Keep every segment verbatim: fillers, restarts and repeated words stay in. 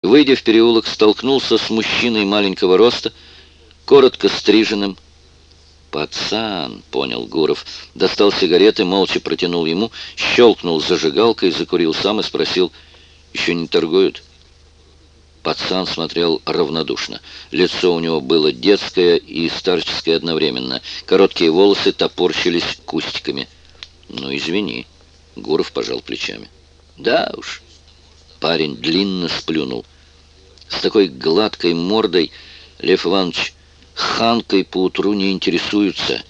Выйдя в переулок, столкнулся с мужчиной маленького роста, коротко стриженным. «Пацан», — понял Гуров, достал сигареты, молча протянул ему, щелкнул зажигалкой, закурил сам и спросил: «Еще не торгуют?» Пацан смотрел равнодушно. Лицо у него было детское и старческое одновременно. Короткие волосы топорщились кустиками. «Ну, извини», — Гуров пожал плечами. «Да уж». Парень длинно сплюнул. С такой гладкой мордой, Лев Иванович, ханкой поутру не интересуются.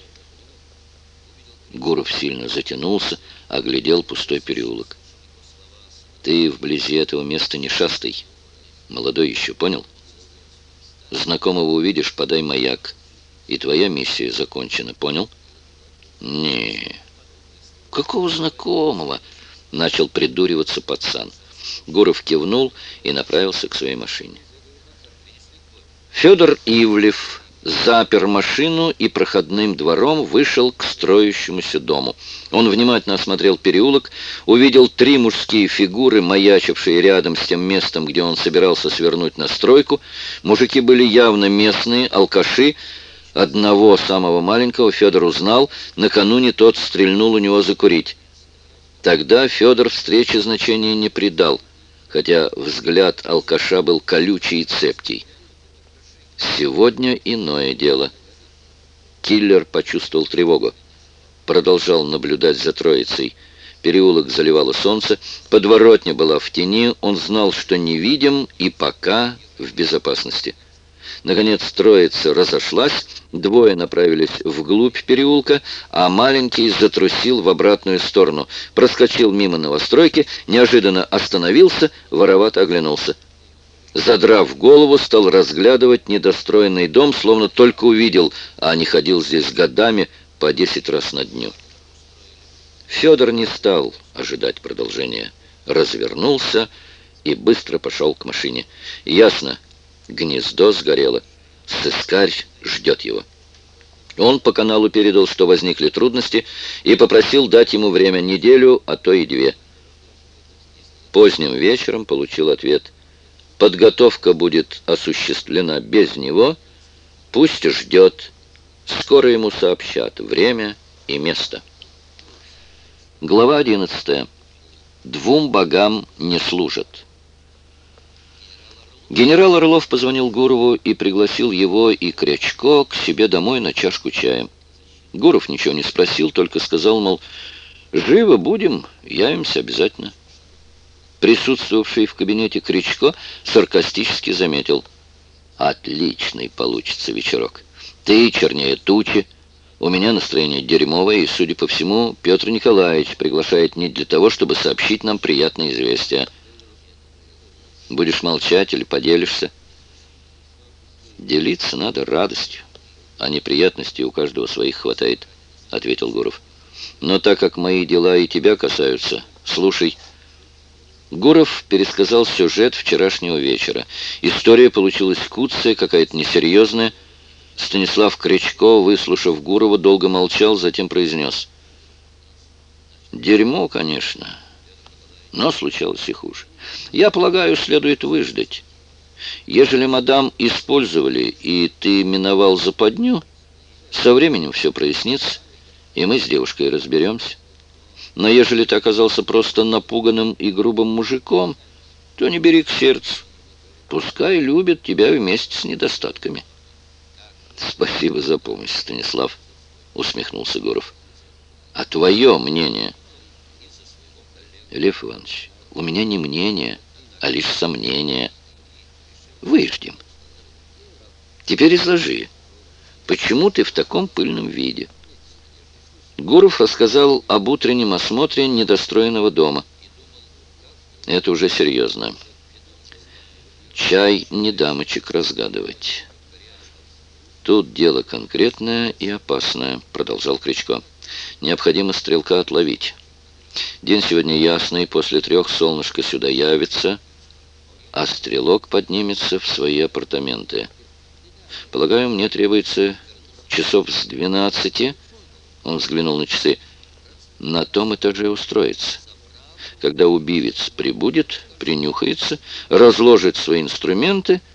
Гуров сильно затянулся, оглядел пустой переулок. «Ты вблизи этого места не шастай. Молодой еще, понял? Знакомого увидишь, подай маяк, и твоя миссия закончена, понял?» «Не, какого знакомого?» — начал придуриваться пацан. Гуров кивнул и направился к своей машине. Федор Ивлев запер машину и проходным двором вышел к строящемуся дому. Он внимательно осмотрел переулок, увидел три мужские фигуры, маячившие рядом с тем местом, где он собирался свернуть на стройку. Мужики были явно местные, алкаши. Одного, самого маленького, Федор узнал. Накануне тот стрельнул у него закурить. Тогда Федор встрече значения не придал, хотя взгляд алкаша был колючий и цепкий. Сегодня иное дело. Киллер почувствовал тревогу. Продолжал наблюдать за троицей. Переулок заливало солнце, подворотня была в тени, он знал, что невидим и пока в безопасности. Наконец троица разошлась, двое направились вглубь переулка, а маленький затрусил в обратную сторону, проскочил мимо новостройки, неожиданно остановился, воровато оглянулся. Задрав голову, стал разглядывать недостроенный дом, словно только увидел, а не ходил здесь годами по десять раз на дню. Федор не стал ожидать продолжения, развернулся и быстро пошел к машине. Ясно. Гнездо сгорело. Сыскарь ждет его. Он по каналу передал, что возникли трудности, и попросил дать ему время неделю, а то и две. Поздним вечером получил ответ: подготовка будет осуществлена без него, пусть ждет. Скоро ему сообщат время и место. Глава одиннадцатая. Двум богам не служат. Генерал Орлов позвонил Гурову и пригласил его и Крячко к себе домой на чашку чая. Гуров ничего не спросил, только сказал, мол, живо будем, явимся обязательно. Присутствовавший в кабинете Крячко саркастически заметил: отличный получится вечерок. Ты чернее тучи, у меня настроение дерьмовое, и, судя по всему, Петр Николаевич приглашает не для того, чтобы сообщить нам приятное известие. Будешь молчать или поделишься? Делиться надо радостью, а неприятностей у каждого своих хватает, ответил Гуров. Но так как мои дела и тебя касаются, слушай. Гуров пересказал сюжет вчерашнего вечера. История получилась куцая, какая-то несерьезная. Станислав Крячко, выслушав Гурова, долго молчал, затем произнес: дерьмо, конечно, но случалось и хуже. Я полагаю, следует выждать. Ежели мадам использовали, и ты миновал западню, со временем все прояснится, и мы с девушкой разберемся. Но ежели ты оказался просто напуганным и грубым мужиком, то не бери к сердцу. Пускай любят тебя вместе с недостатками. Спасибо за помощь, Станислав, усмехнулся Гуров. А твое мнение? Лев Иванович, у меня не мнение, а лишь сомнение. Выждем. Теперь изложи, почему ты в таком пыльном виде? Гуров рассказал об утреннем осмотре недостроенного дома. Это уже серьезно. Чай не дамочек разгадывать. Тут дело конкретное и опасное, продолжал Крячко. Необходимо стрелка отловить. День сегодня ясный, после трех солнышко сюда явится, а стрелок поднимется в свои апартаменты. Полагаю, мне требуется часов с двенадцати, он взглянул на часы, на том этаже устроиться. Когда убивец прибудет, принюхается, разложит свои инструменты